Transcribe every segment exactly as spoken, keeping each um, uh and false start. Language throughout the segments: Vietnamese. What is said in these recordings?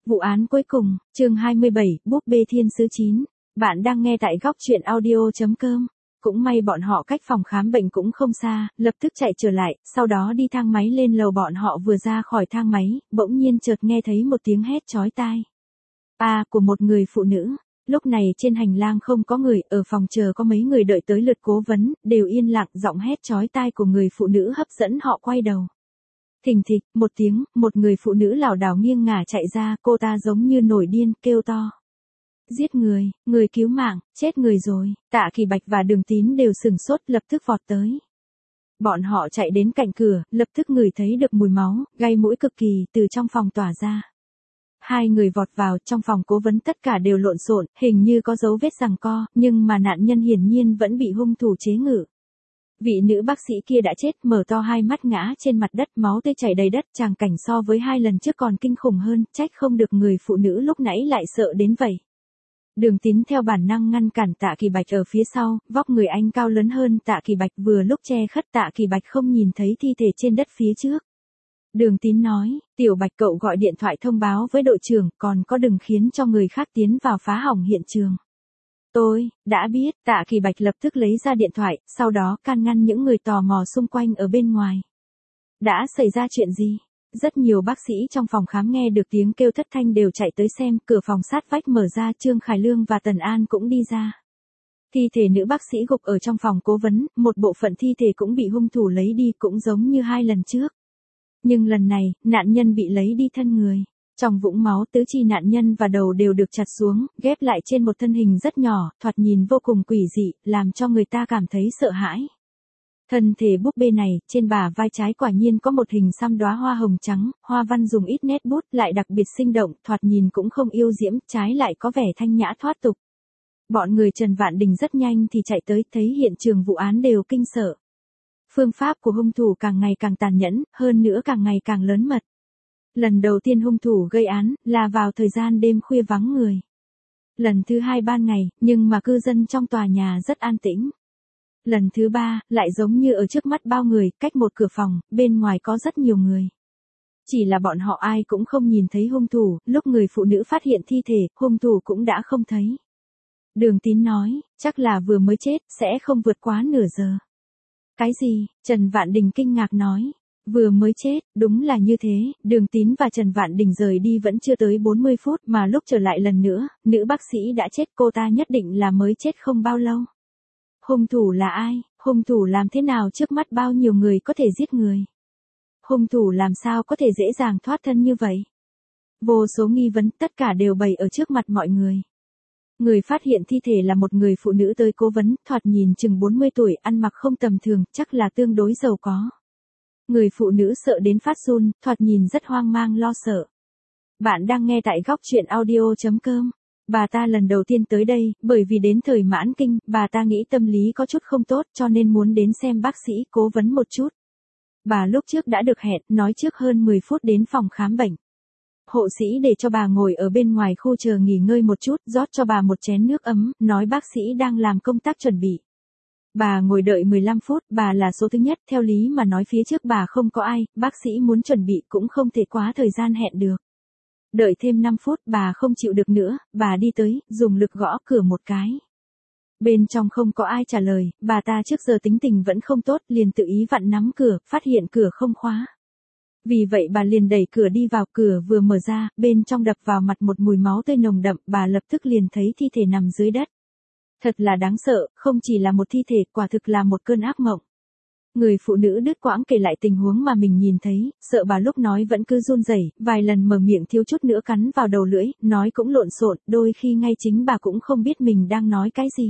Vụ án cuối cùng, chương hai mươi bảy, búp bê thiên sứ chín. Bạn đang nghe tại góc truyện audio chấm com. Cũng may bọn họ cách phòng khám bệnh cũng không xa, lập tức chạy trở lại, sau đó đi thang máy lên lầu. Bọn họ vừa ra khỏi thang máy, bỗng nhiên chợt nghe thấy một tiếng hét chói tai. À, của một người phụ nữ. Lúc này trên hành lang không có người, ở phòng chờ có mấy người đợi tới lượt cố vấn, đều yên lặng. Giọng hét chói tai của người phụ nữ hấp dẫn họ quay đầu. Thình thịch, một tiếng, một người phụ nữ lảo đảo nghiêng ngả chạy ra, cô ta giống như nổi điên, kêu to. Giết người, người cứu mạng, chết người rồi. Tạ Kỳ Bạch và Đường Tín đều sửng sốt, lập tức vọt tới. Bọn họ chạy đến cạnh cửa, lập tức ngửi thấy được mùi máu, gây mũi cực kỳ, từ trong phòng tỏa ra. Hai người vọt vào, trong phòng cố vấn tất cả đều lộn xộn, hình như có dấu vết giằng co, nhưng mà nạn nhân hiển nhiên vẫn bị hung thủ chế ngự. Vị nữ bác sĩ kia đã chết, mở to hai mắt ngã trên mặt đất, máu tươi chảy đầy đất, tràng cảnh so với hai lần trước còn kinh khủng hơn, trách không được người phụ nữ lúc nãy lại sợ đến vậy. Đường Tín theo bản năng ngăn cản Tạ Kỳ Bạch ở phía sau, vóc người anh cao lớn hơn Tạ Kỳ Bạch, vừa lúc che khất Tạ Kỳ Bạch không nhìn thấy thi thể trên đất phía trước. Đường Tín nói, Tiểu Bạch cậu gọi điện thoại thông báo với đội trưởng, còn có đừng khiến cho người khác tiến vào phá hỏng hiện trường. Tôi, đã biết, Tạ Kỳ Bạch lập tức lấy ra điện thoại, sau đó can ngăn những người tò mò xung quanh ở bên ngoài. Đã xảy ra chuyện gì? Rất nhiều bác sĩ trong phòng khám nghe được tiếng kêu thất thanh đều chạy tới xem, cửa phòng sát vách mở ra, Trương Khải Lương và Tần An cũng đi ra. Thi thể nữ bác sĩ gục ở trong phòng cố vấn, một bộ phận thi thể cũng bị hung thủ lấy đi, cũng giống như hai lần trước. Nhưng lần này, nạn nhân bị lấy đi thân người. Trong vũng máu, tứ chi nạn nhân và đầu đều được chặt xuống, ghép lại trên một thân hình rất nhỏ, thoạt nhìn vô cùng quỷ dị, làm cho người ta cảm thấy sợ hãi. Thân thể búp bê này, trên bả vai trái quả nhiên có một hình xăm đóa hoa hồng trắng, hoa văn dùng ít nét bút, lại đặc biệt sinh động, thoạt nhìn cũng không yêu diễm, trái lại có vẻ thanh nhã thoát tục. Bọn người Trần Vạn Đình rất nhanh thì chạy tới, thấy hiện trường vụ án đều kinh sợ. Phương pháp của hung thủ càng ngày càng tàn nhẫn, hơn nữa càng ngày càng lớn mật. Lần đầu tiên hung thủ gây án là vào thời gian đêm khuya vắng người. Lần thứ hai ban ngày, nhưng mà cư dân trong tòa nhà rất an tĩnh. Lần thứ ba, lại giống như ở trước mắt bao người, cách một cửa phòng, bên ngoài có rất nhiều người. Chỉ là bọn họ ai cũng không nhìn thấy hung thủ, lúc người phụ nữ phát hiện thi thể, hung thủ cũng đã không thấy. Đường Tín nói, chắc là vừa mới chết, sẽ không vượt quá nửa giờ. Cái gì? Trần Vạn Đình kinh ngạc nói. Vừa mới chết, đúng là như thế, Đường Tín và Trần Vạn Đình rời đi vẫn chưa tới bốn mươi phút, mà lúc trở lại lần nữa, nữ bác sĩ đã chết, cô ta nhất định là mới chết không bao lâu. Hung thủ là ai? Hung thủ làm thế nào trước mắt bao nhiêu người có thể giết người? Hung thủ làm sao có thể dễ dàng thoát thân như vậy? Vô số nghi vấn, tất cả đều bày ở trước mặt mọi người. Người phát hiện thi thể là một người phụ nữ tới cố vấn, thoạt nhìn chừng bốn mươi tuổi, ăn mặc không tầm thường, chắc là tương đối giàu có. Người phụ nữ sợ đến phát run, thoạt nhìn rất hoang mang lo sợ. Bạn đang nghe tại góc truyện audio chấm com. Bà ta lần đầu tiên tới đây, bởi vì đến thời mãn kinh, bà ta nghĩ tâm lý có chút không tốt cho nên muốn đến xem bác sĩ cố vấn một chút. Bà lúc trước đã được hẹn, nói trước hơn mười phút đến phòng khám bệnh. Hộ sĩ để cho bà ngồi ở bên ngoài khu chờ nghỉ ngơi một chút, rót cho bà một chén nước ấm, nói bác sĩ đang làm công tác chuẩn bị. Bà ngồi đợi mười lăm phút, bà là số thứ nhất, theo lý mà nói phía trước bà không có ai, bác sĩ muốn chuẩn bị cũng không thể quá thời gian hẹn được. Đợi thêm năm phút, bà không chịu được nữa, bà đi tới, dùng lực gõ cửa một cái. Bên trong không có ai trả lời, bà ta trước giờ tính tình vẫn không tốt, liền tự ý vặn nắm cửa, phát hiện cửa không khóa. Vì vậy bà liền đẩy cửa đi vào, cửa vừa mở ra, bên trong đập vào mặt một mùi máu tươi nồng đậm, bà lập tức liền thấy thi thể nằm dưới đất. Thật là đáng sợ, không chỉ là một thi thể, quả thực là một cơn ác mộng. Người phụ nữ đứt quãng kể lại tình huống mà mình nhìn thấy, sợ bà lúc nói vẫn cứ run rẩy, vài lần mở miệng thiếu chút nữa cắn vào đầu lưỡi, nói cũng lộn xộn, đôi khi ngay chính bà cũng không biết mình đang nói cái gì.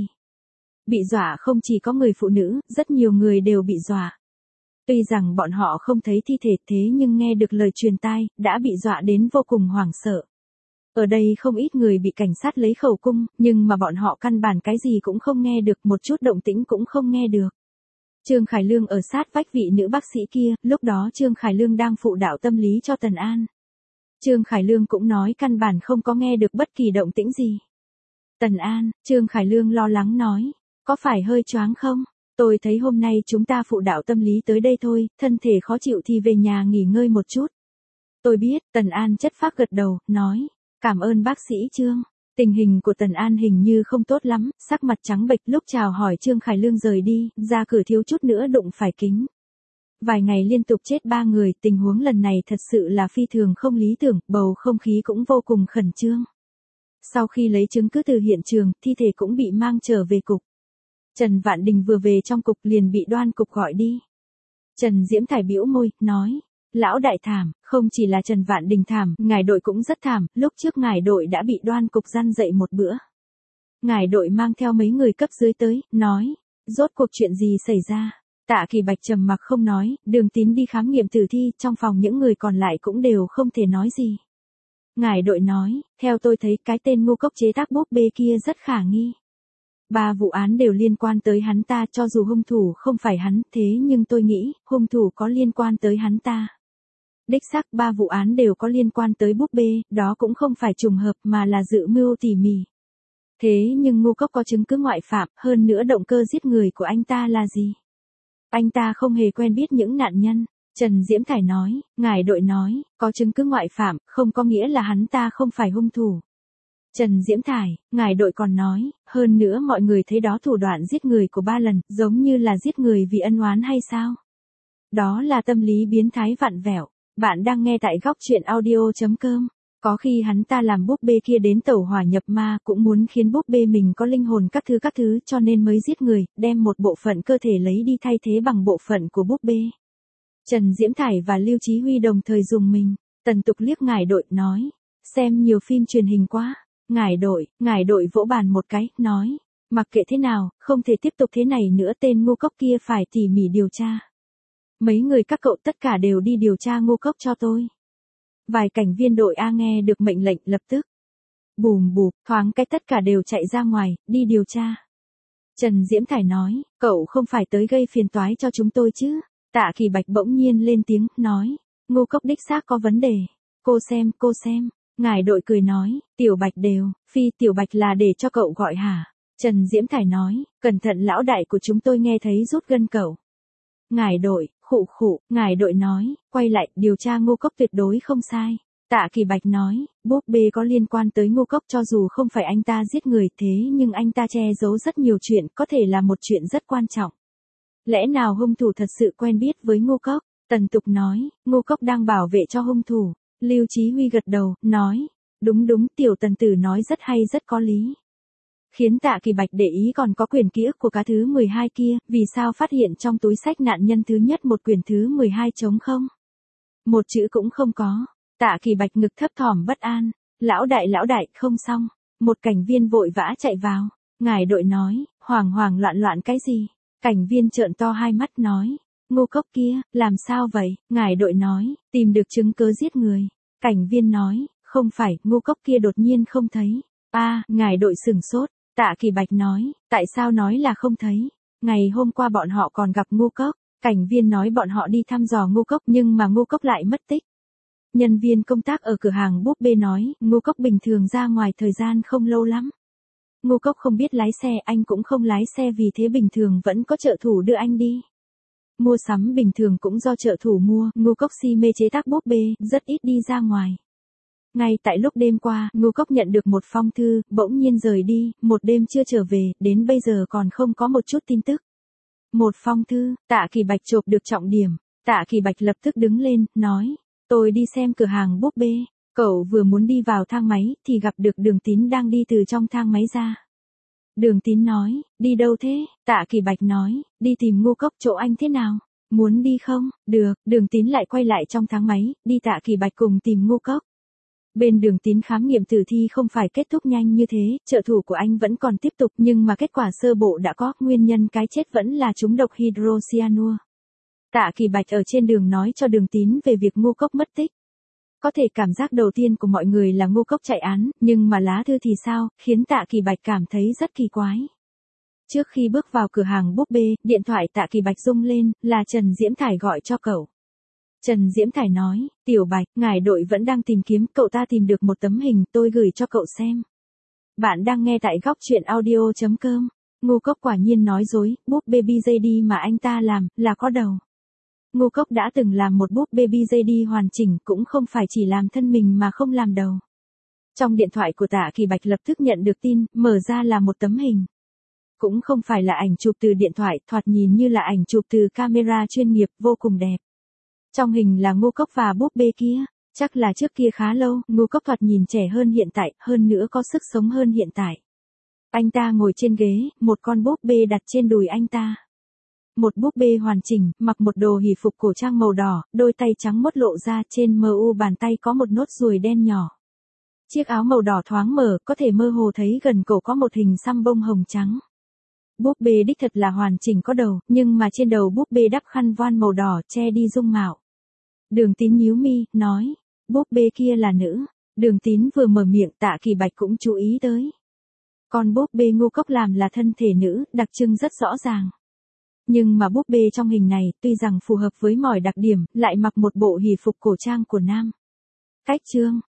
Bị dọa không chỉ có người phụ nữ, rất nhiều người đều bị dọa. Tuy rằng bọn họ không thấy thi thể thế nhưng nghe được lời truyền tai, đã bị dọa đến vô cùng hoảng sợ. Ở đây không ít người bị cảnh sát lấy khẩu cung, nhưng mà bọn họ căn bản cái gì cũng không nghe được, một chút động tĩnh cũng không nghe được. Trương Khải Lương ở sát vách vị nữ bác sĩ kia, lúc đó Trương Khải Lương đang phụ đạo tâm lý cho Tần An. Trương Khải Lương cũng nói căn bản không có nghe được bất kỳ động tĩnh gì. Tần An, Trương Khải Lương lo lắng nói, có phải hơi choáng không? Tôi thấy hôm nay chúng ta phụ đạo tâm lý tới đây thôi, thân thể khó chịu thì về nhà nghỉ ngơi một chút. Tôi biết, Tần An chất phác gật đầu, nói, Cảm ơn bác sĩ Trương. Tình hình của Tần An hình như không tốt lắm, sắc mặt trắng bệch lúc chào hỏi Trương Khải Lương rời đi, ra cửa thiếu chút nữa đụng phải kính. Vài ngày liên tục chết ba người, tình huống lần này thật sự là phi thường không lý tưởng, bầu không khí cũng vô cùng khẩn trương. Sau khi lấy chứng cứ từ hiện trường, thi thể cũng bị mang trở về cục. Trần Vạn Đình vừa về trong cục liền bị Đoan cục gọi đi. Trần Diễm Thải bĩu môi, nói, lão đại thảm, không chỉ là Trần Vạn Đình thảm, ngài đội cũng rất thảm, lúc trước ngài đội đã bị Đoan cục răn dậy một bữa. Ngài đội mang theo mấy người cấp dưới tới, nói, rốt cuộc chuyện gì xảy ra? Tạ Kỳ Bạch trầm mặc không nói, Đường Tín đi khám nghiệm tử thi, trong phòng những người còn lại cũng đều không thể nói gì. Ngài đội nói, theo tôi thấy cái tên ngu cốc chế tác búp bê kia rất khả nghi. Ba vụ án đều liên quan tới hắn ta, cho dù hung thủ không phải hắn, thế nhưng tôi nghĩ, hung thủ có liên quan tới hắn ta. Đích xác ba vụ án đều có liên quan tới búp bê, đó cũng không phải trùng hợp mà là dự mưu tỉ mỉ. Thế nhưng ngu cốc có chứng cứ ngoại phạm, hơn nữa động cơ giết người của anh ta là gì? Anh ta không hề quen biết những nạn nhân. Trần Diễm Thải nói, ngài đội nói, có chứng cứ ngoại phạm, không có nghĩa là hắn ta không phải hung thủ. Trần Diễm Thải, ngài đội còn nói, hơn nữa mọi người thấy đó thủ đoạn giết người của ba lần, giống như là giết người vì ân oán hay sao? Đó là tâm lý biến thái vặn vẹo. Bạn đang nghe tại góc truyện audio chấm com. Có khi hắn ta làm búp bê kia đến tẩu hỏa nhập ma, cũng muốn khiến búp bê mình có linh hồn các thứ các thứ, cho nên mới giết người, đem một bộ phận cơ thể lấy đi thay thế bằng bộ phận của búp bê. Trần Diễm Thải và Lưu Chí Huy đồng thời dùng mình. Tần Tục liếc ngải đội, nói, xem nhiều phim truyền hình quá. Ngải đội, ngải đội vỗ bàn một cái, nói, mặc kệ thế nào, không thể tiếp tục thế này nữa, tên ngu cốc kia phải tỉ mỉ điều tra. Mấy người các cậu tất cả đều đi điều tra ngu cốc cho tôi. Vài cảnh viên đội A nghe được mệnh lệnh lập tức. Bùm bụp, thoáng cái tất cả đều chạy ra ngoài, đi điều tra. Trần Diễm Thải nói, cậu không phải tới gây phiền toái cho chúng tôi chứ? Tạ Kỳ Bạch bỗng nhiên lên tiếng, nói, ngu cốc đích xác có vấn đề. Cô xem, cô xem. Ngải đội cười nói, Tiểu Bạch đều, phi Tiểu Bạch là để cho cậu gọi hả? Trần Diễm Thải nói, cẩn thận lão đại của chúng tôi nghe thấy rút gân cậu. Ngải đội, khụ khụ, ngải đội nói, quay lại, điều tra ngu cốc tuyệt đối không sai. Tạ Kỳ Bạch nói, búp bê có liên quan tới ngu cốc, cho dù không phải anh ta giết người, thế nhưng anh ta che giấu rất nhiều chuyện, có thể là một chuyện rất quan trọng. Lẽ nào hung thủ thật sự quen biết với ngu cốc? Tần Tục nói, ngu cốc đang bảo vệ cho hung thủ. Lưu Chí Huy gật đầu, nói, đúng đúng, tiểu Tần tử nói rất hay, rất có lý. Khiến Tạ Kỳ Bạch để ý còn có quyển ký ức của cá thứ mười hai kia, vì sao phát hiện trong túi sách nạn nhân thứ nhất một quyển thứ mười hai trống không? Một chữ cũng không có. Tạ Kỳ Bạch ngực thấp thỏm bất an, lão đại lão đại, không xong. Một cảnh viên vội vã chạy vào, ngải đội nói, hoảng hoảng loạn loạn cái gì? Cảnh viên trợn to hai mắt nói, ngu cốc kia, làm sao vậy? Ngải đội nói, tìm được chứng cứ giết người. Cảnh viên nói, không phải, ngu cốc kia đột nhiên không thấy. A, à, ngải đội sửng sốt. Tạ Kỳ Bạch nói, tại sao nói là không thấy? Ngày hôm qua bọn họ còn gặp ngu cốc. Cảnh viên nói bọn họ đi thăm dò ngu cốc nhưng mà ngu cốc lại mất tích. Nhân viên công tác ở cửa hàng búp bê nói, ngu cốc bình thường ra ngoài thời gian không lâu lắm. Ngu cốc không biết lái xe, anh cũng không lái xe, vì thế bình thường vẫn có trợ thủ đưa anh đi. Mua sắm bình thường cũng do trợ thủ mua, ngu cốc si mê chế tác búp bê, rất ít đi ra ngoài. Ngay tại lúc đêm qua, ngu cốc nhận được một phong thư, bỗng nhiên rời đi, một đêm chưa trở về, đến bây giờ còn không có một chút tin tức. Một phong thư, Tạ Kỳ Bạch chộp được trọng điểm. Tạ Kỳ Bạch lập tức đứng lên, nói, tôi đi xem cửa hàng búp bê. Cậu vừa muốn đi vào thang máy, thì gặp được Đường Tín đang đi từ trong thang máy ra. Đường Tín nói, đi đâu thế? Tạ Kỳ Bạch nói, đi tìm ngu cốc, chỗ anh thế nào? Muốn đi không? Được, Đường Tín lại quay lại trong thang máy, đi Tạ Kỳ Bạch cùng tìm ngu cốc. Bên Đường Tín khám nghiệm tử thi không phải kết thúc nhanh như thế, trợ thủ của anh vẫn còn tiếp tục, nhưng mà kết quả sơ bộ đã có, nguyên nhân cái chết vẫn là trúng độc hydrocyanua. Tạ Kỳ Bạch ở trên đường nói cho Đường Tín về việc ngu cốc mất tích. Có thể cảm giác đầu tiên của mọi người là ngu cốc chạy án, nhưng mà lá thư thì sao, khiến Tạ Kỳ Bạch cảm thấy rất kỳ quái. Trước khi bước vào cửa hàng búp bê, điện thoại Tạ Kỳ Bạch rung lên, là Trần Diễm Thải gọi cho cậu. Trần Diễm Thải nói, Tiểu Bạch, ngài đội vẫn đang tìm kiếm, cậu ta tìm được một tấm hình, tôi gửi cho cậu xem. Bạn đang nghe tại góc truyện audio chấm com. Ngu cốc quả nhiên nói dối, búp bê bê gi đê mà anh ta làm, là có đầu. Ngu cốc đã từng làm một búp bê bê gi đê hoàn chỉnh, cũng không phải chỉ làm thân mình mà không làm đầu. Trong điện thoại của Tạ Kỳ Bạch lập tức nhận được tin, mở ra là một tấm hình. Cũng không phải là ảnh chụp từ điện thoại, thoạt nhìn như là ảnh chụp từ camera chuyên nghiệp, vô cùng đẹp. Trong hình là Ngô Cốc và búp bê kia, chắc là trước kia khá lâu, Ngô Cốc thoạt nhìn trẻ hơn hiện tại, hơn nữa có sức sống hơn hiện tại. Anh ta ngồi trên ghế, một con búp bê đặt trên đùi anh ta. Một búp bê hoàn chỉnh, mặc một đồ hỉ phục cổ trang màu đỏ, đôi tay trắng mốt lộ ra, trên mu bàn tay có một nốt ruồi đen nhỏ. Chiếc áo màu đỏ thoáng mở, có thể mơ hồ thấy gần cổ có một hình xăm bông hồng trắng. Búp bê đích thật là hoàn chỉnh có đầu, nhưng mà trên đầu búp bê đắp khăn voan màu đỏ che đi dung mạo. Đường Tín nhíu mi, nói, búp bê kia là nữ. Đường Tín vừa mở miệng, Tạ Kỳ Bạch cũng chú ý tới. Con búp bê Ngô Cốc làm là thân thể nữ, đặc trưng rất rõ ràng. Nhưng mà búp bê trong hình này, tuy rằng phù hợp với mọi đặc điểm, lại mặc một bộ hỉ phục cổ trang của nam. Cách chương